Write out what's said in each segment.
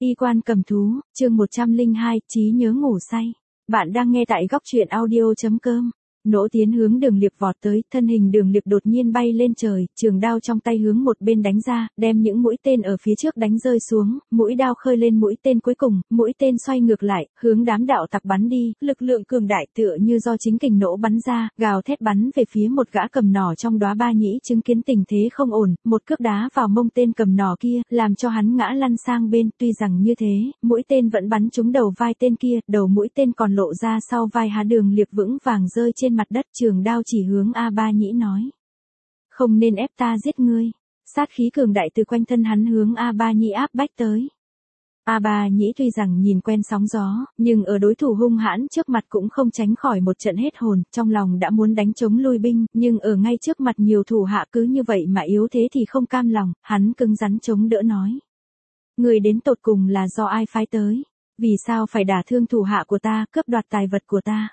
Y quan cầm thú, chương 102, trí nhớ ngủ say. Bạn đang nghe tại góc truyện audio.com. Nỗ Tiến hướng Đường Liệp vọt tới, thân hình Đường Liệp đột nhiên bay lên trời, trường đao trong tay hướng một bên đánh ra, đem những mũi tên ở phía trước đánh rơi xuống, mũi đao khơi lên mũi tên cuối cùng, mũi tên xoay ngược lại, hướng đám đạo tặc bắn đi, lực lượng cường đại tựa như do chính kình nổ bắn ra, gào thét bắn về phía một gã cầm nỏ trong đóa ba nhĩ chứng kiến tình thế không ổn, một cước đá vào mông tên cầm nỏ kia, làm cho hắn ngã lăn sang bên, tuy rằng như thế, mũi tên vẫn bắn trúng đầu vai tên kia, đầu mũi tên còn lộ ra sau vai há. Đường Liệp vững vàng rơi trên mặt đất, trường đao chỉ hướng A Ba Nhĩ nói. Không nên ép ta giết ngươi. Sát khí cường đại từ quanh thân hắn hướng A Ba Nhĩ áp bách tới. A Ba Nhĩ tuy rằng nhìn quen sóng gió, nhưng ở đối thủ hung hãn trước mặt cũng không tránh khỏi một trận hết hồn, trong lòng đã muốn đánh chống lui binh, nhưng ở ngay trước mặt nhiều thủ hạ cứ như vậy mà yếu thế thì không cam lòng, hắn cứng rắn chống đỡ nói. Người đến tột cùng là do ai phái tới? Vì sao phải đả thương thủ hạ của ta, cướp đoạt tài vật của ta?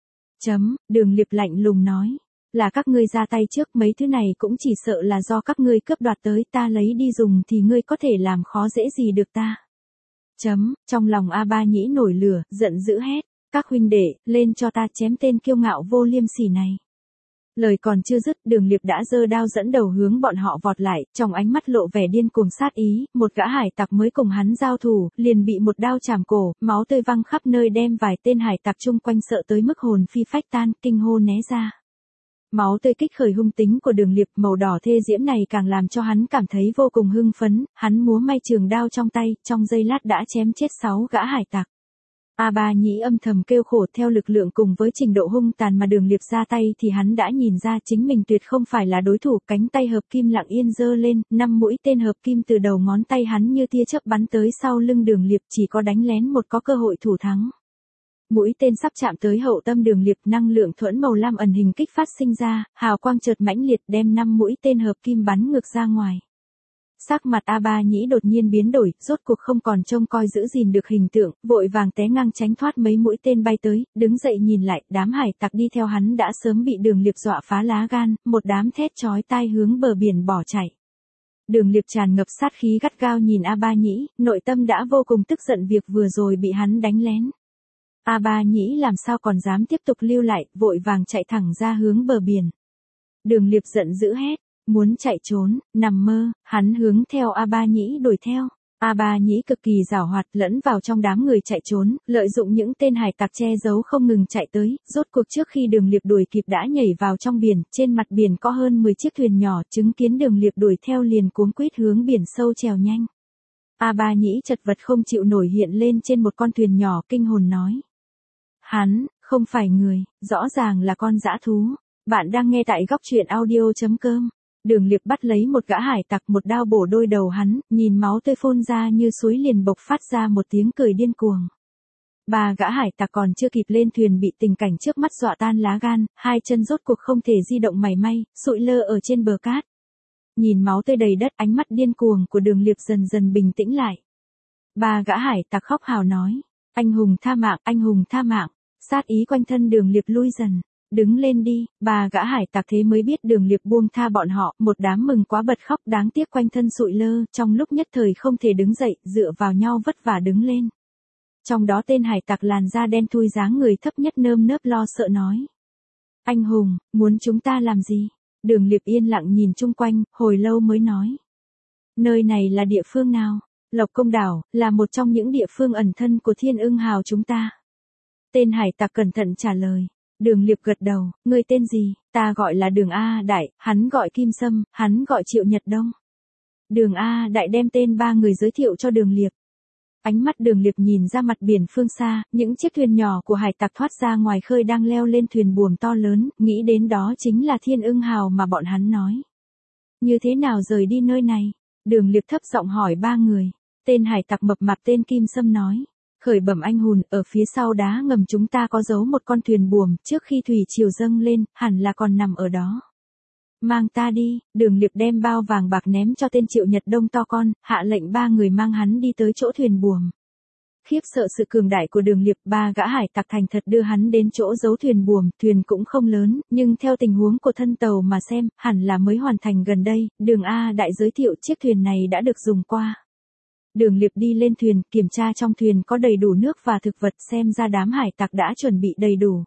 Đường Liệp lạnh lùng nói. Là các ngươi ra tay trước, mấy thứ này cũng chỉ sợ là do các ngươi cướp đoạt tới, ta lấy đi dùng thì ngươi có thể làm khó dễ gì được ta. Trong lòng A Ba Nhĩ nổi lửa, giận dữ hét. Các huynh đệ, lên cho ta chém tên kiêu ngạo vô liêm sỉ này. Lời còn chưa dứt, Đường Liệp đã giơ đao dẫn đầu hướng bọn họ vọt lại, trong ánh mắt lộ vẻ điên cuồng sát ý, một gã hải tặc mới cùng hắn giao thủ, liền bị một đao chảm cổ, máu tươi văng khắp nơi đem vài tên hải tặc chung quanh sợ tới mức hồn phi phách tan, kinh hô né ra. Máu tươi kích khởi hung tính của Đường Liệp, màu đỏ thê diễm này càng làm cho hắn cảm thấy vô cùng hưng phấn, hắn múa may trường đao trong tay, trong giây lát đã chém chết 6 gã hải tặc. A Ba Nhĩ âm thầm kêu khổ, theo lực lượng cùng với trình độ hung tàn mà Đường Liệp ra tay thì hắn đã nhìn ra chính mình tuyệt không phải là đối thủ, cánh tay hợp kim lặng yên giơ lên, 5 mũi tên hợp kim từ đầu ngón tay hắn như tia chớp bắn tới sau lưng Đường Liệp, chỉ có đánh lén một có cơ hội thủ thắng. Mũi tên sắp chạm tới hậu tâm Đường Liệp, năng lượng thuẫn màu lam ẩn hình kích phát sinh ra, hào quang chợt mãnh liệt đem 5 mũi tên hợp kim bắn ngược ra ngoài. Sắc mặt A Ba Nhĩ đột nhiên biến đổi, rốt cuộc không còn trông coi giữ gìn được hình tượng, vội vàng té ngang tránh thoát mấy mũi tên bay tới, đứng dậy nhìn lại, đám hải tặc đi theo hắn đã sớm bị Đường Liệp dọa phá lá gan, một đám thét chói tai hướng bờ biển bỏ chạy. Đường Liệp tràn ngập sát khí gắt gao nhìn A Ba Nhĩ, nội tâm đã vô cùng tức giận việc vừa rồi bị hắn đánh lén. A Ba Nhĩ làm sao còn dám tiếp tục lưu lại, vội vàng chạy thẳng ra hướng bờ biển. Đường Liệp giận dữ hét. Muốn chạy trốn, nằm mơ, hắn hướng theo A Ba Nhĩ đuổi theo. A Ba Nhĩ cực kỳ giảo hoạt, lẫn vào trong đám người chạy trốn, lợi dụng những tên hải tặc che giấu không ngừng chạy tới, rốt cuộc trước khi Đường Liệp đuổi kịp đã nhảy vào trong biển, trên mặt biển có hơn 10 chiếc thuyền nhỏ, chứng kiến Đường Liệp đuổi theo liền cuống quýt hướng biển sâu trèo nhanh. A Ba Nhĩ chật vật không chịu nổi hiện lên trên một con thuyền nhỏ, kinh hồn nói. Hắn, không phải người, rõ ràng là con dã thú. Bạn đang nghe tại góc truyện audio.com. Đường Liệp bắt lấy một gã hải tặc, một đao bổ đôi đầu hắn, nhìn máu tươi phun ra như suối liền bộc phát ra một tiếng cười điên cuồng. 3 gã hải tặc còn chưa kịp lên thuyền bị tình cảnh trước mắt dọa tan lá gan, hai chân rốt cuộc không thể di động mảy may, sụi lơ ở trên bờ cát. Nhìn máu tươi đầy đất, ánh mắt điên cuồng của Đường Liệp dần dần bình tĩnh lại. 3 gã hải tặc khóc hào nói, anh hùng tha mạng, anh hùng tha mạng. Sát ý quanh thân Đường Liệp lui dần. Đứng lên đi, 3 gã hải tặc thế mới biết Đường Liệp buông tha bọn họ, một đám mừng quá bật khóc, đáng tiếc quanh thân sụi lơ, trong lúc nhất thời không thể đứng dậy, dựa vào nhau vất vả đứng lên. Trong đó tên hải tặc làn da đen thui dáng người thấp nhất nơm nớp lo sợ nói. Anh hùng, muốn chúng ta làm gì? Đường Liệp yên lặng nhìn chung quanh, hồi lâu mới nói. Nơi này là địa phương nào? Lộc Công Đảo, là một trong những địa phương ẩn thân của Thiên Ưng Hào chúng ta. Tên hải tặc cẩn thận trả lời. Đường Liệp gật đầu, ngươi tên gì? Ta gọi là Đường A Đại, hắn gọi Kim Sâm, hắn gọi Triệu Nhật Đông. Đường A Đại đem tên 3 người giới thiệu cho Đường Liệp. Ánh mắt Đường Liệp nhìn ra mặt biển phương xa, những chiếc thuyền nhỏ của hải tặc thoát ra ngoài khơi đang leo lên thuyền buồm to lớn, nghĩ đến đó chính là Thiên Ưng Hào mà bọn hắn nói. Như thế nào rời đi nơi này? Đường Liệp thấp giọng hỏi 3 người. Tên hải tặc mập mạp tên Kim Sâm nói. Khởi bẩm anh hùng, ở phía sau đá ngầm chúng ta có giấu một con thuyền buồm, trước khi thủy triều dâng lên, hẳn là còn nằm ở đó. Mang ta đi, Đường Liệp đem bao vàng bạc ném cho tên Triệu Nhật Đông to con, hạ lệnh 3 người mang hắn đi tới chỗ thuyền buồm. Khiếp sợ sự cường đại của Đường Liệp, 3 gã hải tặc thành thật đưa hắn đến chỗ giấu thuyền buồm, thuyền cũng không lớn, nhưng theo tình huống của thân tàu mà xem, hẳn là mới hoàn thành gần đây, Đường A Đại giới thiệu chiếc thuyền này đã được dùng qua. Đường Liệp đi lên thuyền, kiểm tra trong thuyền có đầy đủ nước và thực vật, xem ra đám hải tặc đã chuẩn bị đầy đủ.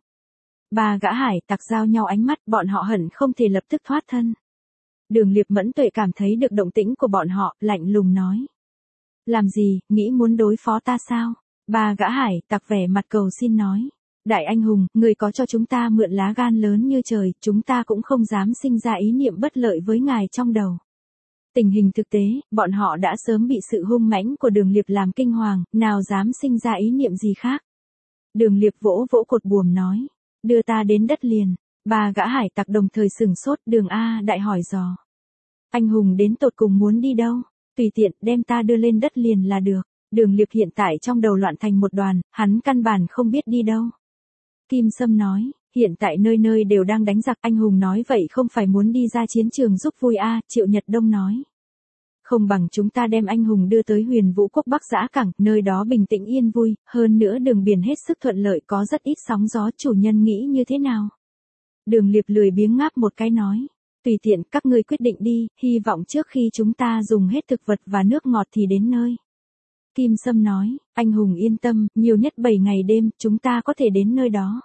Ba gã hải tặc giao nhau ánh mắt, bọn họ hận không thể lập tức thoát thân. Đường Liệp mẫn tuệ cảm thấy được động tĩnh của bọn họ, lạnh lùng nói. Làm gì, nghĩ muốn đối phó ta sao? Ba gã hải tặc vẻ mặt cầu xin nói. Đại anh hùng, người có cho chúng ta mượn lá gan lớn như trời, chúng ta cũng không dám sinh ra ý niệm bất lợi với ngài trong đầu. Tình hình thực tế, bọn họ đã sớm bị sự hung mãnh của Đường Liệp làm kinh hoàng, nào dám sinh ra ý niệm gì khác. Đường Liệp vỗ vỗ cột buồm nói. Đưa ta đến đất liền. Ba gã hải tặc đồng thời sửng sốt, Đường A Đại hỏi dò. Anh hùng đến tột cùng muốn đi đâu? Tùy tiện, đem ta đưa lên đất liền là được. Đường Liệp hiện tại trong đầu loạn thành một đoàn, hắn căn bản không biết đi đâu. Kim Sâm nói, hiện tại nơi nơi đều đang đánh giặc, anh hùng nói vậy không phải muốn đi ra chiến trường giúp vui à, Triệu Nhật Đông nói. Không bằng chúng ta đem anh hùng đưa tới Huyền Vũ Quốc Bắc Giã Cảng, nơi đó bình tĩnh yên vui, hơn nữa đường biển hết sức thuận lợi, có rất ít sóng gió, chủ nhân nghĩ như thế nào? Đường Liệp lười biếng ngáp một cái nói. Tùy tiện, các ngươi quyết định đi, hy vọng trước khi chúng ta dùng hết thực vật và nước ngọt thì đến nơi. Kim Sâm nói, anh hùng yên tâm, nhiều nhất 7 ngày đêm, chúng ta có thể đến nơi đó.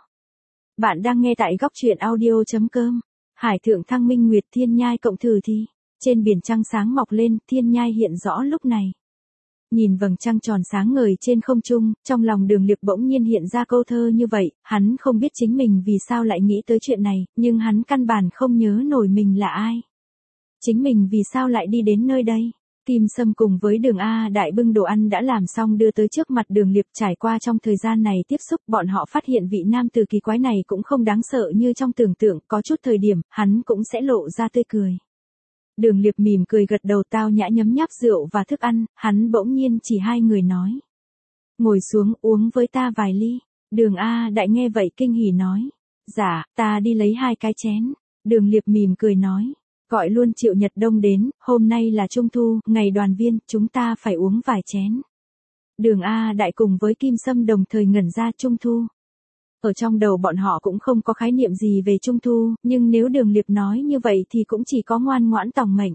Bạn đang nghe tại góc truyện audio.com. Hải thượng thăng minh nguyệt thiên nhai cộng thử thi. Trên biển trăng sáng mọc lên, thiên nhai hiện rõ lúc này. Nhìn vầng trăng tròn sáng ngời trên không trung, trong lòng Đường Liệp bỗng nhiên hiện ra câu thơ như vậy, hắn không biết chính mình vì sao lại nghĩ tới chuyện này, nhưng hắn căn bản không nhớ nổi mình là ai. Chính mình vì sao lại đi đến nơi đây. Kim Sâm cùng với Đường A Đại bưng đồ ăn đã làm xong đưa tới trước mặt Đường Liệp. Trải qua trong thời gian này tiếp xúc, bọn họ phát hiện vị nam tử kỳ quái này cũng không đáng sợ như trong tưởng tượng, có chút thời điểm, hắn cũng sẽ lộ ra tươi cười. Đường Liệp mỉm cười gật đầu, tao nhã nhấm nháp rượu và thức ăn, hắn bỗng nhiên chỉ hai người nói. Ngồi xuống uống với ta vài ly. Đường A Đại nghe vậy kinh hỉ nói. Dạ, ta đi lấy 2 cái chén. Đường Liệp mỉm cười nói. Gọi luôn Triệu Nhật Đông đến, hôm nay là Trung Thu, ngày đoàn viên, chúng ta phải uống vài chén. Đường A Đại cùng với Kim Sâm đồng thời ngẩn ra Trung Thu. Ở trong đầu bọn họ cũng không có khái niệm gì về Trung Thu, nhưng nếu Đường Liệp nói như vậy thì cũng chỉ có ngoan ngoãn tòng mệnh.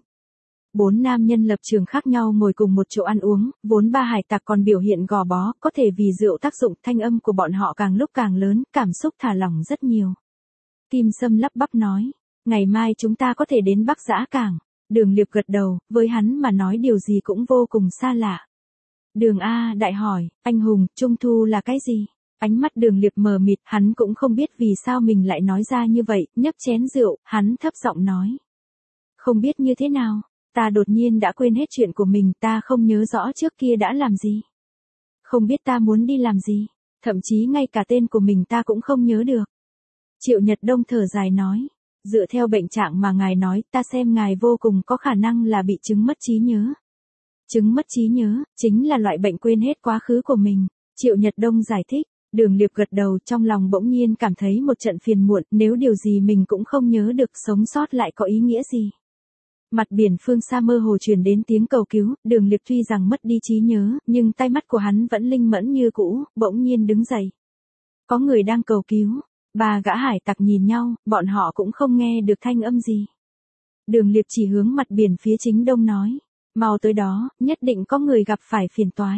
4 nam nhân lập trường khác nhau ngồi cùng một chỗ ăn uống, vốn ba hải tặc còn biểu hiện gò bó, có thể vì rượu tác dụng, thanh âm của bọn họ càng lúc càng lớn, cảm xúc thả lỏng rất nhiều. Kim Sâm lắp bắp nói, ngày mai chúng ta có thể đến Bắc Giã Cảng. Đường Liệp gật đầu, với hắn mà nói điều gì cũng vô cùng xa lạ. Đường A Đại hỏi, anh hùng, Trung Thu là cái gì? Ánh mắt Đường Liệp mờ mịt, hắn cũng không biết vì sao mình lại nói ra như vậy, nhấp chén rượu, hắn thấp giọng nói. Không biết như thế nào, ta đột nhiên đã quên hết chuyện của mình, ta không nhớ rõ trước kia đã làm gì. Không biết ta muốn đi làm gì, thậm chí ngay cả tên của mình ta cũng không nhớ được. Triệu Nhật Đông thở dài nói, dựa theo bệnh trạng mà ngài nói, ta xem ngài vô cùng có khả năng là bị chứng mất trí nhớ. Chứng mất trí nhớ, chính là loại bệnh quên hết quá khứ của mình. Triệu Nhật Đông giải thích. Đường Liệp gật đầu, trong lòng bỗng nhiên cảm thấy một trận phiền muộn, nếu điều gì mình cũng không nhớ được, sống sót lại có ý nghĩa gì. Mặt biển phương xa mơ hồ truyền đến tiếng cầu cứu, Đường Liệp tuy rằng mất đi trí nhớ, nhưng tai mắt của hắn vẫn linh mẫn như cũ, bỗng nhiên đứng dậy. Có người đang cầu cứu. Ba gã hải tặc nhìn nhau, bọn họ cũng không nghe được thanh âm gì. Đường Liệp chỉ hướng mặt biển phía chính đông nói. Mau tới đó, nhất định có người gặp phải phiền toái.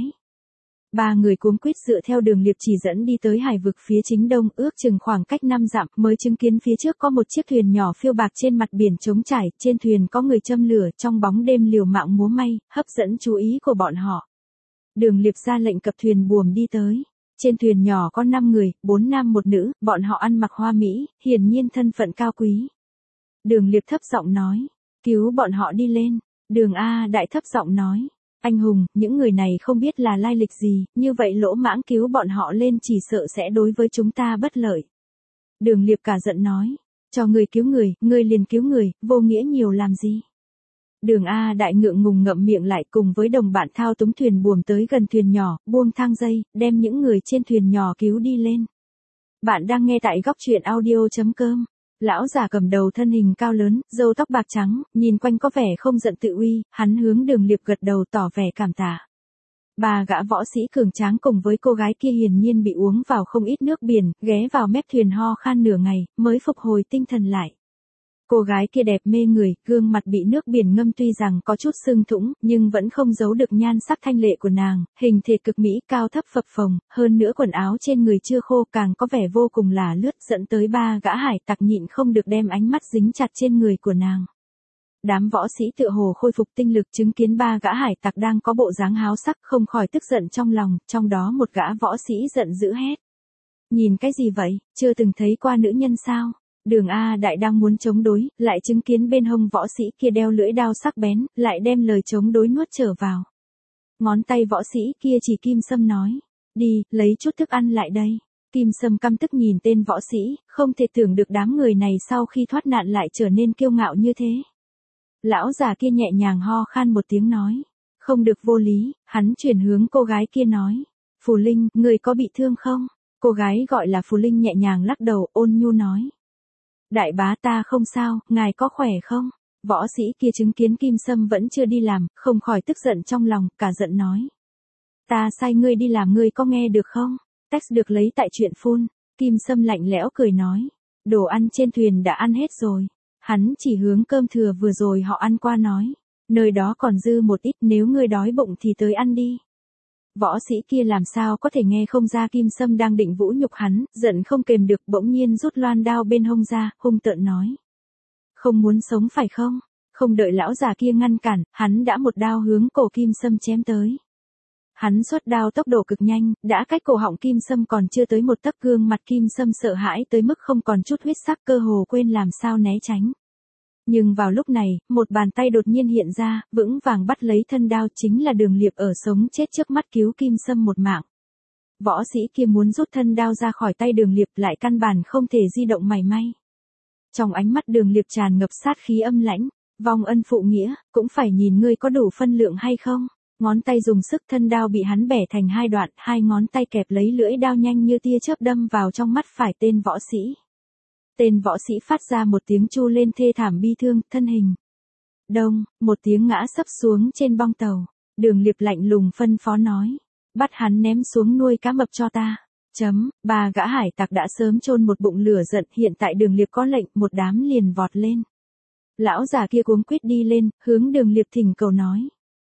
3 người cuống quýt dựa theo Đường Liệp chỉ dẫn đi tới hải vực phía chính đông, ước chừng khoảng cách 5 dặm, mới chứng kiến phía trước có một chiếc thuyền nhỏ phiêu bạc trên mặt biển trống trải, trên thuyền có người châm lửa, trong bóng đêm liều mạng múa may, hấp dẫn chú ý của bọn họ. Đường Liệp ra lệnh cập thuyền buồm đi tới. Trên thuyền nhỏ có 5 người, 4 nam 1 nữ, bọn họ ăn mặc hoa mỹ, hiển nhiên thân phận cao quý. Đường Liệp thấp giọng nói, cứu bọn họ đi lên. Đường A Đại thấp giọng nói, anh hùng, những người này không biết là lai lịch gì, như vậy lỗ mãng cứu bọn họ lên chỉ sợ sẽ đối với chúng ta bất lợi. Đường Liệp cả giận nói, cho người cứu người liền cứu người, vô nghĩa nhiều làm gì. Đường A Đại ngượng ngùng ngậm miệng lại, cùng với đồng bạn thao túng thuyền buồm tới gần thuyền nhỏ, buông thang dây, đem những người trên thuyền nhỏ cứu đi lên. Bạn đang nghe tại góc truyện audio.com. Lão già cầm đầu thân hình cao lớn, râu tóc bạc trắng, nhìn quanh có vẻ không giận tự uy, hắn hướng Đường Liệp gật đầu tỏ vẻ cảm tạ. 3 gã võ sĩ cường tráng cùng với cô gái kia hiển nhiên bị uống vào không ít nước biển, ghé vào mép thuyền ho khan nửa ngày, mới phục hồi tinh thần lại. Cô gái kia đẹp mê người, gương mặt bị nước biển ngâm tuy rằng có chút sưng thủng, nhưng vẫn không giấu được nhan sắc thanh lệ của nàng, hình thể cực mỹ cao thấp phập phồng, hơn nữa quần áo trên người chưa khô càng có vẻ vô cùng là lướt dẫn tới ba gã hải tặc nhịn không được đem ánh mắt dính chặt trên người của nàng. Đám võ sĩ tựa hồ khôi phục tinh lực chứng kiến ba gã hải tặc đang có bộ dáng háo sắc không khỏi tức giận trong lòng, trong đó một gã võ sĩ giận dữ hét. Nhìn cái gì vậy, chưa từng thấy qua nữ nhân sao? Đường A Đại đang muốn chống đối, lại chứng kiến bên hông võ sĩ kia đeo lưỡi đao sắc bén, lại đem lời chống đối nuốt trở vào. Ngón tay võ sĩ kia chỉ Kim Sâm nói, đi, lấy chút thức ăn lại đây. Kim Sâm căm tức nhìn tên võ sĩ, không thể tưởng được đám người này sau khi thoát nạn lại trở nên kiêu ngạo như thế. Lão già kia nhẹ nhàng ho khan một tiếng nói, không được vô lý, hắn chuyển hướng cô gái kia nói, Phù Linh, người có bị thương không? Cô gái gọi là Phù Linh nhẹ nhàng lắc đầu, ôn nhu nói. Đại bá ta không sao, ngài có khỏe không? Võ sĩ kia chứng kiến Kim Sâm vẫn chưa đi làm, không khỏi tức giận trong lòng, cả giận nói. Ta sai ngươi đi làm ngươi có nghe được không? Text được lấy tại chuyện phun. Kim Sâm lạnh lẽo cười nói. Đồ ăn trên thuyền đã ăn hết rồi. Hắn chỉ hướng cơm thừa vừa rồi họ ăn qua nói. Nơi đó còn dư một ít, nếu ngươi đói bụng thì tới ăn đi. Võ sĩ kia làm sao có thể nghe không ra Kim Sâm đang định vũ nhục hắn, giận không kềm được bỗng nhiên rút loan đao bên hông ra, hung tợn nói. Không muốn sống phải không? Không đợi lão già kia ngăn cản, hắn đã một đao hướng cổ Kim Sâm chém tới. Hắn xuất đao tốc độ cực nhanh, đã cách cổ họng Kim Sâm còn chưa tới một tấc, gương mặt Kim Sâm sợ hãi tới mức không còn chút huyết sắc, cơ hồ quên làm sao né tránh. Nhưng vào lúc này, một bàn tay đột nhiên hiện ra, vững vàng bắt lấy thân đao, chính là Đường Liệp ở sống chết trước mắt cứu Kim Sâm một mạng. Võ sĩ kia muốn rút thân đao ra khỏi tay Đường Liệp lại căn bản không thể di động mảy may. Trong ánh mắt Đường Liệp tràn ngập sát khí âm lãnh, vong ân phụ nghĩa, cũng phải nhìn ngươi có đủ phân lượng hay không. Ngón tay dùng sức, thân đao bị hắn bẻ thành hai đoạn, hai ngón tay kẹp lấy lưỡi đao nhanh như tia chớp đâm vào trong mắt phải tên võ sĩ. Tên võ sĩ phát ra một tiếng chu lên thê thảm bi thương, thân hình. Đông, một tiếng ngã sấp xuống trên bong tàu. Đường Liệp lạnh lùng phân phó nói. Bắt hắn ném xuống nuôi cá mập cho ta. Ba gã hải tặc đã sớm chôn một bụng lửa giận, hiện tại Đường Liệp có lệnh, một đám liền vọt lên. Lão già kia cuống quýt đi lên, hướng Đường Liệp thỉnh cầu nói.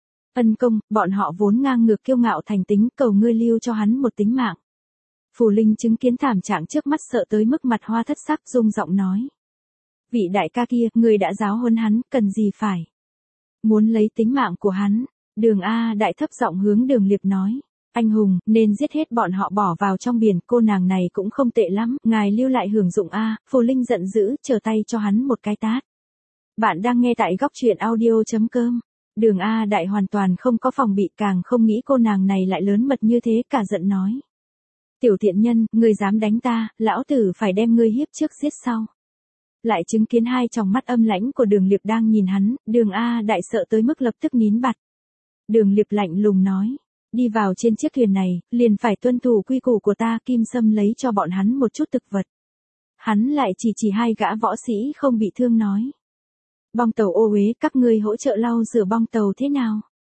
Ân công, bọn họ vốn ngang ngược kiêu ngạo thành tính, cầu ngươi lưu cho hắn một tính mạng. Phù Linh chứng kiến thảm trạng trước mắt sợ tới mức mặt hoa thất sắc, rung giọng nói. Vị đại ca kia, người đã giáo huấn hắn, cần gì phải. Muốn lấy tính mạng của hắn. Đường A Đại thấp giọng hướng Đường Liệp nói. Anh hùng, nên giết hết bọn họ bỏ vào trong biển, cô nàng này cũng không tệ lắm, ngài lưu lại hưởng dụng A. Phù Linh giận dữ, trở tay cho hắn một cái tát. Bạn đang nghe tại góc truyện audio.com. Đường A Đại hoàn toàn không có phòng bị, càng không nghĩ cô nàng này lại lớn mật như thế, cả giận nói. Tiểu tiện nhân, ngươi dám đánh ta, lão tử phải đem ngươi hiếp trước giết sau. Lại chứng kiến hai tròng mắt âm lãnh của Đường Liệp đang nhìn hắn, Đường A Đại sợ tới mức lập tức nín bặt. Đường Liệp lạnh lùng nói, đi vào trên chiếc thuyền này, liền phải tuân thủ quy củ của ta. Kim Sâm lấy cho bọn hắn một chút thực vật. Hắn lại chỉ hai gã võ sĩ không bị thương nói. Bong tàu ô uế, các ngươi hỗ trợ lau rửa bong tàu thế nào?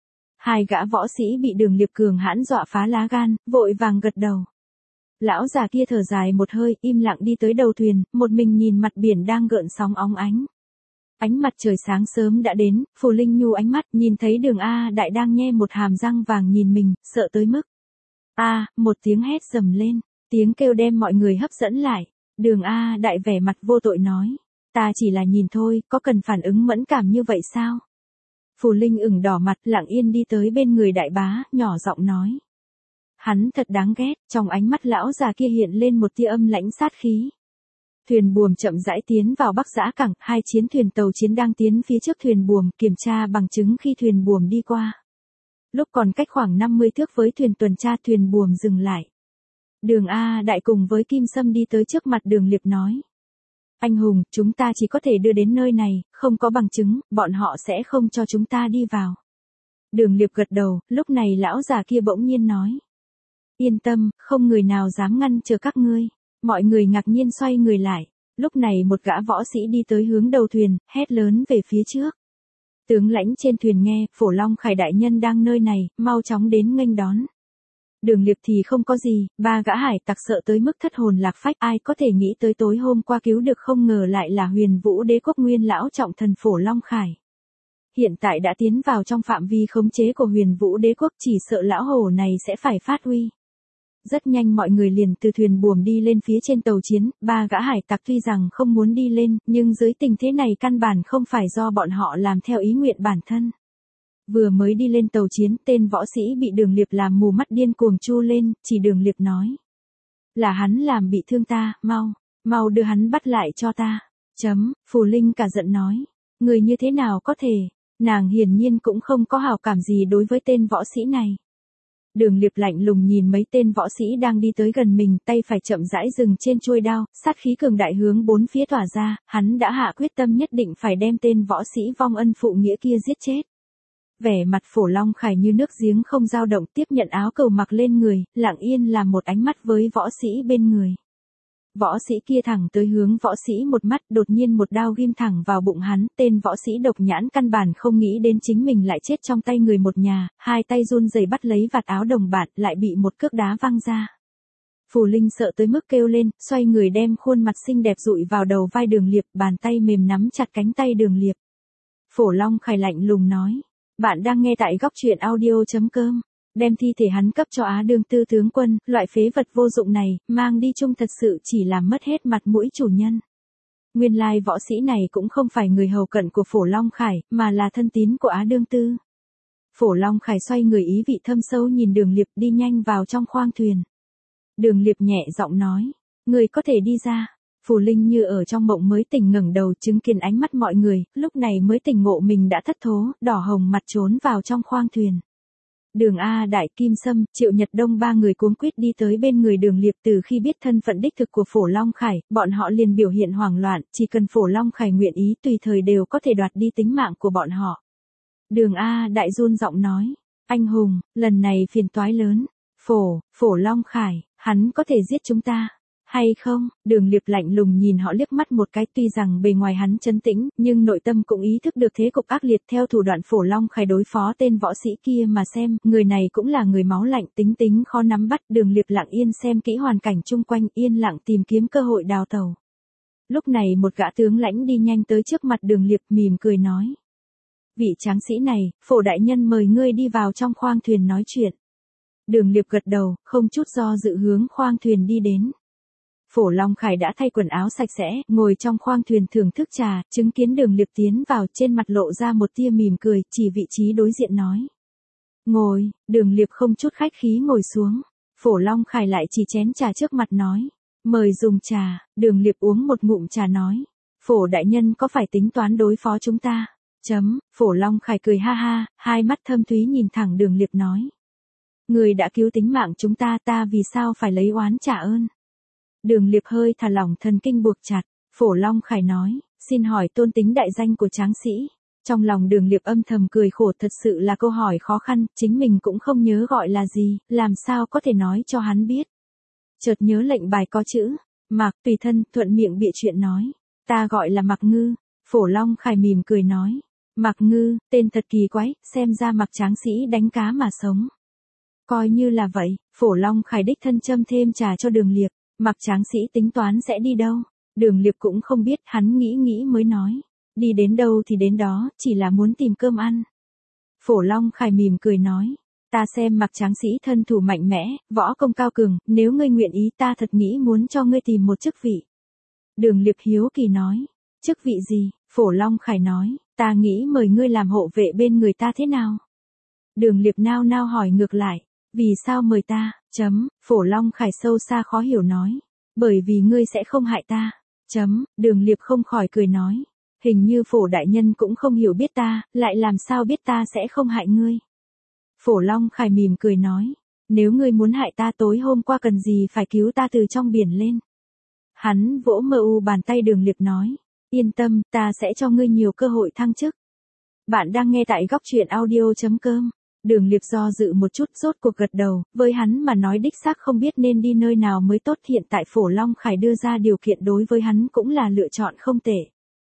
Hai gã võ sĩ bị Đường Liệp cường hãn dọa phá lá gan, vội vàng gật đầu. Lão già kia thở dài một hơi, im lặng đi tới đầu thuyền, một mình nhìn mặt biển đang gợn sóng óng ánh. Ánh mặt trời sáng sớm đã đến, Phù Linh nhu ánh mắt, nhìn thấy Đường A Đại đang nhe một hàm răng vàng nhìn mình, sợ tới mức. Một tiếng hét rầm lên, tiếng kêu đem mọi người hấp dẫn lại. Đường A Đại vẻ mặt vô tội nói. Ta chỉ là nhìn thôi, có cần phản ứng mẫn cảm như vậy sao? Phù Linh ửng đỏ mặt, lặng yên đi tới bên người đại bá, nhỏ giọng nói. Hắn thật đáng ghét, trong ánh mắt lão già kia hiện lên một tia âm lãnh sát khí. Thuyền buồm chậm rãi tiến vào Bắc Giã Cảng, hai chiến thuyền tàu chiến đang tiến phía trước thuyền buồm, kiểm tra bằng chứng khi thuyền buồm đi qua. Lúc còn cách khoảng 50 thước với thuyền tuần tra, thuyền buồm dừng lại. Đường A Đại cùng với Kim Sâm đi tới trước mặt Đường Liệp nói. Anh hùng, chúng ta chỉ có thể đưa đến nơi này, không có bằng chứng, bọn họ sẽ không cho chúng ta đi vào. Đường Liệp gật đầu, lúc này lão già kia bỗng nhiên nói. Yên tâm, không người nào dám ngăn trở các ngươi. Mọi người ngạc nhiên xoay người lại. Lúc này một gã võ sĩ đi tới hướng đầu thuyền, hét lớn về phía trước. Tướng lãnh trên thuyền nghe, Phổ Long Khải đại nhân đang nơi này, mau chóng đến nghênh đón. Đường Liệp thì không có gì, ba gã hải tặc sợ tới mức thất hồn lạc phách, ai có thể nghĩ tới tối hôm qua cứu được không ngờ lại là Huyền Vũ Đế quốc nguyên lão trọng thần Phổ Long Khải. Hiện tại đã tiến vào trong phạm vi khống chế của Huyền Vũ Đế quốc, chỉ sợ lão hổ này sẽ phải phát huy. Rất nhanh mọi người liền từ thuyền buồm đi lên phía trên tàu chiến, ba gã hải tặc tuy rằng không muốn đi lên, nhưng dưới tình thế này căn bản không phải do bọn họ làm theo ý nguyện bản thân. Vừa mới đi lên tàu chiến, tên võ sĩ bị Đường Liệp làm mù mắt điên cuồng chu lên, chỉ Đường Liệp nói. Là hắn làm bị thương ta, mau đưa hắn bắt lại cho ta. Phù Linh cả giận nói. Người như thế nào có thể, nàng hiển nhiên cũng không có hảo cảm gì đối với tên võ sĩ này. Đường Liệp lạnh lùng nhìn mấy tên võ sĩ đang đi tới gần mình, tay phải chậm rãi dừng trên chuôi đao, sát khí cường đại hướng bốn phía tỏa ra, hắn đã hạ quyết tâm nhất định phải đem tên võ sĩ vong ân phụ nghĩa kia giết chết. Vẻ mặt Phổ Long Khải như nước giếng không dao động, tiếp nhận áo cừu mặc lên người, lặng yên làm một ánh mắt với võ sĩ bên người. Võ sĩ kia thẳng tới hướng võ sĩ một mắt, đột nhiên một đao ghim thẳng vào bụng hắn, tên võ sĩ độc nhãn căn bản không nghĩ đến chính mình lại chết trong tay người một nhà, hai tay run rẩy bắt lấy vạt áo đồng bạn, lại bị một cước đá văng ra. Phù Linh sợ tới mức kêu lên, xoay người đem khuôn mặt xinh đẹp dụi vào đầu vai Đường Liệp, bàn tay mềm nắm chặt cánh tay Đường Liệp. Phổ Long Khải lạnh lùng nói, bạn đang nghe tại góc truyện audio.com. Đem thi thể hắn cấp cho Á Đương Tư tướng quân, loại phế vật vô dụng này, mang đi chung thật sự chỉ làm mất hết mặt mũi chủ nhân. Nguyên lai võ sĩ này cũng không phải người hầu cận của Phổ Long Khải, mà là thân tín của Á Đương Tư. Phổ Long Khải xoay người ý vị thâm sâu nhìn Đường Liệp đi nhanh vào trong khoang thuyền. Đường Liệp nhẹ giọng nói, người có thể đi ra. Phù Linh như ở trong mộng mới tỉnh ngẩng đầu chứng kiến ánh mắt mọi người, lúc này mới tỉnh ngộ mình đã thất thố, đỏ hồng mặt trốn vào trong khoang thuyền. Đường A Đại, Kim Sâm, Triệu Nhật Đông ba người cuống quýt đi tới bên người Đường Liệp. Từ khi biết thân phận đích thực của Phổ Long Khải, bọn họ liền biểu hiện hoảng loạn, chỉ cần Phổ Long Khải nguyện ý tùy thời đều có thể đoạt đi tính mạng của bọn họ. Đường A Đại run giọng nói, anh hùng, lần này phiền toái lớn. Phổ Long Khải, hắn có thể giết chúng ta hay không? Đường Liệp lạnh lùng nhìn họ liếc mắt một cái, tuy rằng bề ngoài hắn trấn tĩnh, nhưng nội tâm cũng ý thức được thế cục ác liệt. Theo thủ đoạn Phổ Long Khải đối phó tên võ sĩ kia mà xem, người này cũng là người máu lạnh, tính khó nắm bắt. Đường Liệp lặng yên xem kỹ hoàn cảnh chung quanh, yên lặng tìm kiếm cơ hội đào tẩu. Lúc này một gã tướng lãnh đi nhanh tới trước mặt Đường Liệp, mỉm cười nói. Vị tráng sĩ này, Phổ đại nhân mời ngươi đi vào trong khoang thuyền nói chuyện. Đường Liệp gật đầu, không chút do dự hướng khoang thuyền đi đến. Phổ Long Khải đã thay quần áo sạch sẽ, ngồi trong khoang thuyền thưởng thức trà, chứng kiến Đường Liệp tiến vào, trên mặt lộ ra một tia mỉm cười, chỉ vị trí đối diện nói. Ngồi. Đường Liệp không chút khách khí ngồi xuống. Phổ Long Khải lại chỉ chén trà trước mặt nói. Mời dùng trà. Đường Liệp uống một ngụm trà nói. Phổ đại nhân có phải tính toán đối phó chúng ta? Phổ Long Khải cười ha ha, hai mắt thâm thúy nhìn thẳng Đường Liệp nói. Người đã cứu tính mạng chúng ta, ta vì sao phải lấy oán trả ơn? Đường Liệp hơi thả lỏng thần kinh buộc chặt. Phổ Long Khải nói, xin hỏi tôn tính đại danh của tráng sĩ. Trong lòng Đường Liệp âm thầm cười khổ, thật sự là câu hỏi khó khăn, chính mình cũng không nhớ gọi là gì, làm sao có thể nói cho hắn biết. Chợt nhớ lệnh bài có chữ Mạc, tùy thân, thuận miệng bịa chuyện nói. Ta gọi là Mạc Ngư. Phổ Long Khải mỉm cười nói. Mạc Ngư, tên thật kỳ quái, xem ra Mạc tráng sĩ đánh cá mà sống. Coi như là vậy, Phổ Long Khải đích thân châm thêm trà cho Đường Liệp. Mạc tráng sĩ tính toán sẽ đi đâu? Đường Liệp cũng không biết, hắn nghĩ mới nói. Đi đến đâu thì đến đó, chỉ là muốn tìm cơm ăn. Phổ Long Khải mỉm cười nói. Ta xem Mạc tráng sĩ thân thủ mạnh mẽ, võ công cao cường, nếu ngươi nguyện ý ta thật nghĩ muốn cho ngươi tìm một chức vị. Đường Liệp hiếu kỳ nói. Chức vị gì? Phổ Long Khải nói. Ta nghĩ mời ngươi làm hộ vệ bên người ta thế nào? Đường Liệp nao nao hỏi ngược lại. Vì sao mời ta? Phổ Long Khải sâu xa khó hiểu nói. Bởi vì ngươi sẽ không hại ta. Đường Liệp không khỏi cười nói. Hình như Phổ đại nhân cũng không hiểu biết ta, lại làm sao biết ta sẽ không hại ngươi. Phổ Long Khải mỉm cười nói. Nếu ngươi muốn hại ta tối hôm qua cần gì phải cứu ta từ trong biển lên. Hắn vỗ mờ u bàn tay Đường Liệp nói. Yên tâm, ta sẽ cho ngươi nhiều cơ hội thăng chức. Bạn đang nghe tại góc truyện audio.com. Đường Liệp do dự một chút, rốt cuộc gật đầu, với hắn mà nói đích xác không biết nên đi nơi nào mới tốt. Hiện tại Phổ Long Khải đưa ra điều kiện đối với hắn cũng là lựa chọn không tệ.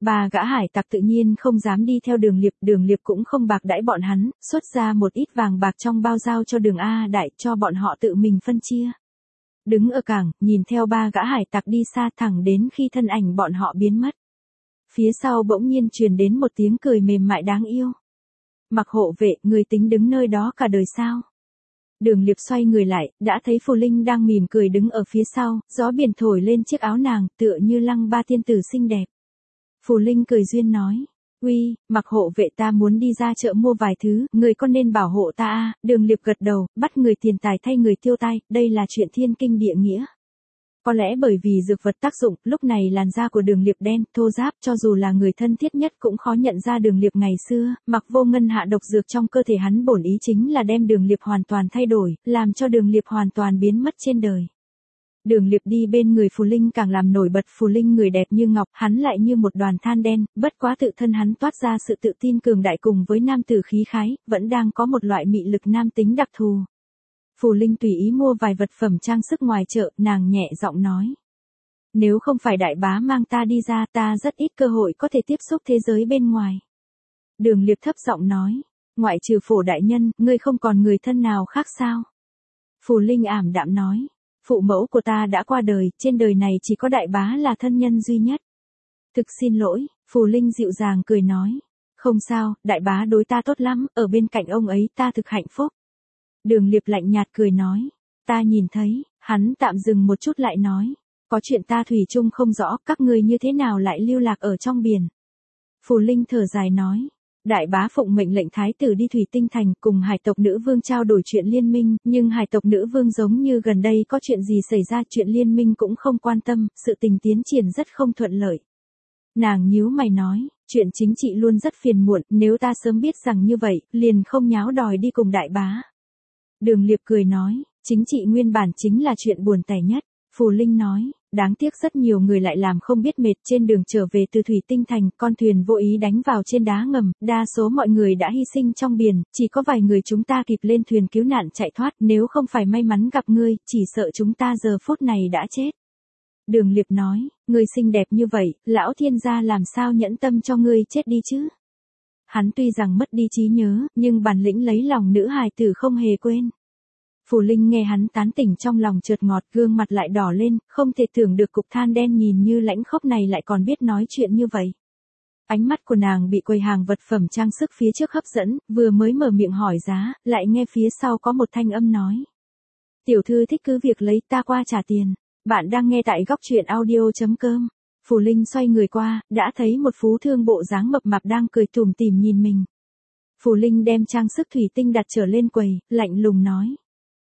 Ba gã hải tặc tự nhiên không dám đi theo Đường Liệp cũng không bạc đãi bọn hắn, xuất ra một ít vàng bạc trong bao giao cho Đường A Đại cho bọn họ tự mình phân chia. Đứng ở cảng, nhìn theo ba gã hải tặc đi xa thẳng đến khi thân ảnh bọn họ biến mất. Phía sau bỗng nhiên truyền đến một tiếng cười mềm mại đáng yêu. Mặc hộ vệ, người tính đứng nơi đó cả đời sao? Đường Liệp xoay người lại, đã thấy Phù Linh đang mỉm cười đứng ở phía sau, gió biển thổi lên chiếc áo nàng, tựa như lăng ba tiên tử xinh đẹp. Phù Linh cười duyên nói, uy, Mặc hộ vệ, ta muốn đi ra chợ mua vài thứ, người có nên bảo hộ ta à? Đường Liệp gật đầu, bắt người tiền tài thay người tiêu tai, đây là chuyện thiên kinh địa nghĩa. Có lẽ bởi vì dược vật tác dụng, lúc này làn da của Đường Liệp đen, thô ráp, cho dù là người thân thiết nhất cũng khó nhận ra Đường Liệp ngày xưa. Mặc Vô Ngân hạ độc dược trong cơ thể hắn bổn ý chính là đem Đường Liệp hoàn toàn thay đổi, làm cho Đường Liệp hoàn toàn biến mất trên đời. Đường Liệp đi bên người Phù Linh càng làm nổi bật Phù Linh người đẹp như ngọc, hắn lại như một đoàn than đen, bất quá tự thân hắn toát ra sự tự tin cường đại cùng với nam tử khí khái, vẫn đang có một loại mị lực nam tính đặc thù. Phù Linh tùy ý mua vài vật phẩm trang sức ngoài chợ, nàng nhẹ giọng nói. Nếu không phải đại bá mang ta đi ra, ta rất ít cơ hội có thể tiếp xúc thế giới bên ngoài. Đường Liệp thấp giọng nói, ngoại trừ Phổ đại nhân, ngươi không còn người thân nào khác sao? Phù Linh ảm đạm nói, phụ mẫu của ta đã qua đời, trên đời này chỉ có đại bá là thân nhân duy nhất. Thực xin lỗi, Phù Linh dịu dàng cười nói, không sao, đại bá đối ta tốt lắm, ở bên cạnh ông ấy ta thực hạnh phúc. Đường Liệp lạnh nhạt cười nói, ta nhìn thấy, hắn tạm dừng một chút lại nói, có chuyện ta thủy chung không rõ, các ngươi như thế nào lại lưu lạc ở trong biển. Phù Linh thở dài nói, đại bá phụng mệnh lệnh thái tử đi Thủy Tinh Thành cùng hải tộc nữ vương trao đổi chuyện liên minh, nhưng hải tộc nữ vương giống như gần đây có chuyện gì xảy ra, chuyện liên minh cũng không quan tâm, sự tình tiến triển rất không thuận lợi. Nàng nhíu mày nói, chuyện chính trị luôn rất phiền muộn, nếu ta sớm biết rằng như vậy, liền không nháo đòi đi cùng đại bá. Đường Liệp cười nói, chính trị nguyên bản chính là chuyện buồn tẻ nhất. Phù Linh nói, đáng tiếc rất nhiều người lại làm không biết mệt, trên đường trở về từ Thủy Tinh Thành, con thuyền vô ý đánh vào trên đá ngầm, đa số mọi người đã hy sinh trong biển, chỉ có vài người chúng ta kịp lên thuyền cứu nạn chạy thoát, nếu không phải may mắn gặp ngươi, chỉ sợ chúng ta giờ phút này đã chết. Đường Liệp nói, ngươi xinh đẹp như vậy, lão thiên gia làm sao nhẫn tâm cho ngươi chết đi chứ? Hắn tuy rằng mất đi trí nhớ, nhưng bản lĩnh lấy lòng nữ hài tử không hề quên. Phù Linh nghe hắn tán tỉnh trong lòng chợt ngọt, gương mặt lại đỏ lên, không thể tưởng được cục than đen nhìn như lãnh khốc này lại còn biết nói chuyện như vậy. Ánh mắt của nàng bị quầy hàng vật phẩm trang sức phía trước hấp dẫn, vừa mới mở miệng hỏi giá, lại nghe phía sau có một thanh âm nói. Tiểu thư thích cứ việc lấy, ta qua trả tiền. Bạn đang nghe tại góc truyện audio.com. Phù Linh xoay người qua, đã thấy một phú thương bộ dáng mập mạp đang cười tủm tỉm nhìn mình. Phù Linh đem trang sức thủy tinh đặt trở lên quầy, lạnh lùng nói.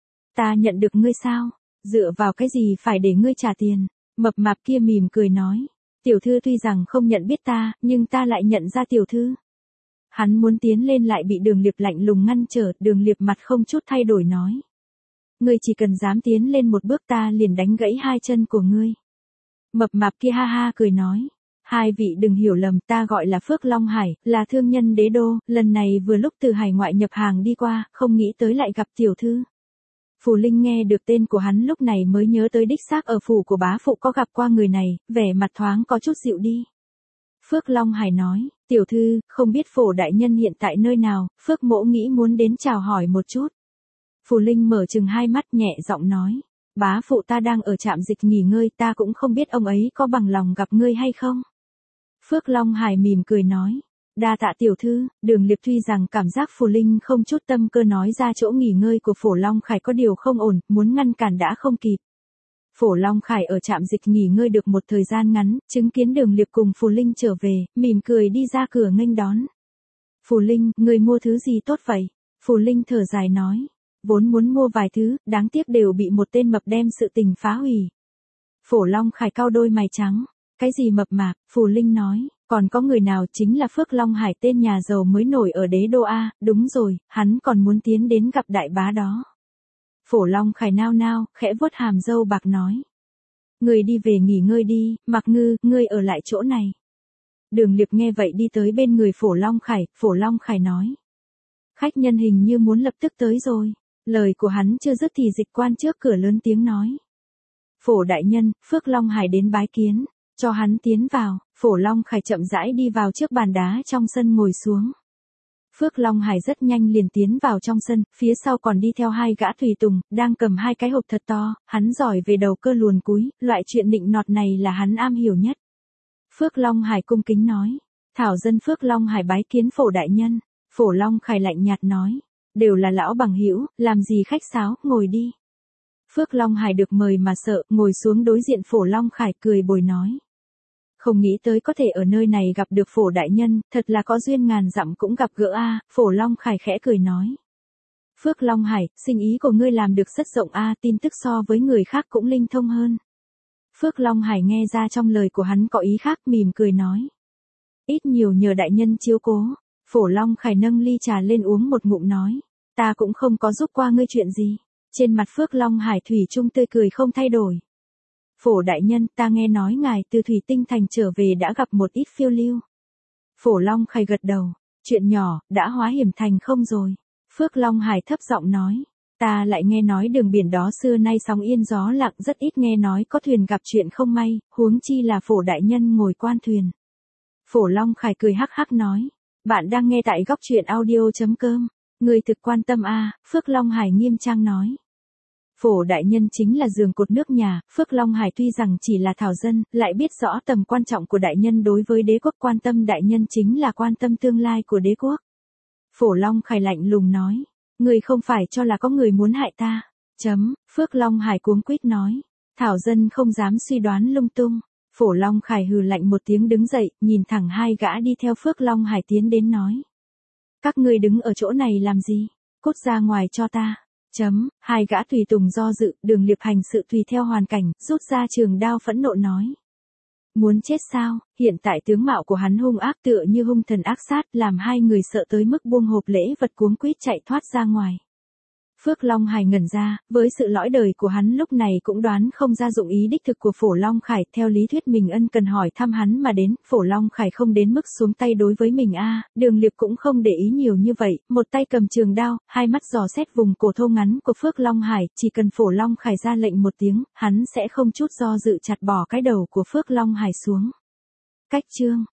Ta nhận được ngươi sao? Dựa vào cái gì phải để ngươi trả tiền? Mập mạp kia mỉm cười nói. Tiểu thư tuy rằng không nhận biết ta, nhưng ta lại nhận ra tiểu thư. Hắn muốn tiến lên lại bị Đường Liệp lạnh lùng ngăn trở, Đường Liệp mặt không chút thay đổi nói. Ngươi chỉ cần dám tiến lên một bước ta liền đánh gãy hai chân của ngươi. Mập mạp kia ha ha cười nói. Hai vị đừng hiểu lầm, ta gọi là Phước Long Hải, là thương nhân đế đô, lần này vừa lúc từ hải ngoại nhập hàng đi qua, không nghĩ tới lại gặp tiểu thư. Phù Linh nghe được tên của hắn lúc này mới nhớ tới đích xác ở phủ của bá phụ có gặp qua người này, vẻ mặt thoáng có chút dịu đi. Phước Long Hải nói, tiểu thư, không biết Phổ đại nhân hiện tại nơi nào, Phước mỗ nghĩ muốn đến chào hỏi một chút. Phù Linh mở chừng hai mắt nhẹ giọng nói, bá phụ ta đang ở trạm dịch nghỉ ngơi, ta cũng không biết ông ấy có bằng lòng gặp ngươi hay không. Phước Long Hải mỉm cười nói. Đa tạ tiểu thư. Đường Liệp tuy rằng cảm giác Phù Linh không chút tâm cơ nói ra chỗ nghỉ ngơi của Phổ Long Khải có điều không ổn, muốn ngăn cản đã không kịp. Phổ Long Khải ở trạm dịch nghỉ ngơi được một thời gian ngắn, chứng kiến Đường Liệp cùng Phù Linh trở về, mỉm cười đi ra cửa nghênh đón. Phù Linh, người mua thứ gì tốt vậy? Phù Linh thở dài nói, vốn muốn mua vài thứ, đáng tiếc đều bị một tên mập đem sự tình phá hủy. Phổ Long Khải cau đôi mày trắng, cái gì mập mạp? Phù Linh nói. Còn có người nào, chính là Phước Long Hải, tên nhà giàu mới nổi ở đế đô A, đúng rồi, hắn còn muốn tiến đến gặp đại bá đó. Phổ Long Khải nao nao, khẽ vuốt hàm râu bạc nói. Người đi về nghỉ ngơi đi, Mạc Ngư, ngươi ở lại chỗ này. Đường Liệp nghe vậy đi tới bên người Phổ Long Khải nói. Khách nhân hình như muốn lập tức tới rồi. Lời của hắn chưa dứt thì dịch quan trước cửa lớn tiếng nói. Phổ đại nhân, Phước Long Hải đến bái kiến. Cho hắn tiến vào. Phổ Long Khải chậm rãi đi vào trước bàn đá trong sân ngồi xuống. Phước Long Hải rất nhanh liền tiến vào trong sân, phía sau còn đi theo hai gã tùy tùng, đang cầm hai cái hộp thật to, hắn giỏi về đầu cơ luồn cúi, loại chuyện nịnh nọt này là hắn am hiểu nhất. Phước Long Hải cung kính nói, thảo dân Phước Long Hải bái kiến Phổ đại nhân. Phổ Long Khải lạnh nhạt nói, đều là lão bằng hữu, làm gì khách sáo, ngồi đi. Phước Long Hải được mời mà sợ, ngồi xuống đối diện Phổ Long Khải cười bồi nói. Không nghĩ tới có thể ở nơi này gặp được Phổ đại nhân, thật là có duyên ngàn dặm cũng gặp gỡ a. Phổ Long Khải khẽ cười nói. Phước Long Hải, sinh ý của ngươi làm được rất rộng a, tin tức so với người khác cũng linh thông hơn. Phước Long Hải nghe ra trong lời của hắn có ý khác, mỉm cười nói. Ít nhiều nhờ đại nhân chiếu cố. Phổ Long Khải nâng ly trà lên uống một ngụm nói. Ta cũng không có giúp qua ngươi chuyện gì. Trên mặt Phước Long Hải thủy chung tươi cười không thay đổi. Phổ đại nhân, ta nghe nói ngài từ Thủy Tinh Thành trở về đã gặp một ít phiêu lưu. Phổ Long Khải gật đầu. Chuyện nhỏ, đã hóa hiểm thành không rồi. Phước Long Hải thấp giọng nói. Ta lại nghe nói đường biển đó xưa nay sóng yên gió lặng, rất ít nghe nói có thuyền gặp chuyện không may, huống chi là Phổ đại nhân ngồi quan thuyền. Phổ Long Khải cười hắc hắc nói. Bạn đang nghe tại góc truyện audio.com. Người thực quan tâm a. Phước Long Hải nghiêm trang nói. Phổ đại nhân chính là giường cột nước nhà. Phước Long Hải tuy rằng chỉ là thảo dân, lại biết rõ tầm quan trọng của đại nhân đối với đế quốc, quan tâm đại nhân chính là quan tâm tương lai của đế quốc. Phổ Long Khải lạnh lùng nói. Người không phải cho là có người muốn hại ta. Phước Long Hải cuống quýt nói. Thảo dân không dám suy đoán lung tung. Phổ Long Khải hừ lạnh một tiếng đứng dậy, nhìn thẳng hai gã đi theo Phước Long Hải tiến đến nói. Các ngươi đứng ở chỗ này làm gì? Cút ra ngoài cho ta. Hai gã tùy tùng do dự, Đường Liệp hành sự tùy theo hoàn cảnh, rút ra trường đao phẫn nộ nói. Muốn chết sao? Hiện tại tướng mạo của hắn hung ác tựa như hung thần ác sát, làm hai người sợ tới mức buông hộp lễ vật cuống quýt chạy thoát ra ngoài. Phước Long Hải ngẩn ra, với sự lõi đời của hắn lúc này cũng đoán không ra dụng ý đích thực của Phổ Long Khải, theo lý thuyết mình ân cần hỏi thăm hắn mà đến, Phổ Long Khải không đến mức xuống tay đối với mình a. Đường Liệp cũng không để ý nhiều như vậy, một tay cầm trường đao, hai mắt dò xét vùng cổ thô ngắn của Phước Long Hải, chỉ cần Phổ Long Khải ra lệnh một tiếng, hắn sẽ không chút do dự chặt bỏ cái đầu của Phước Long Hải xuống. Cách chương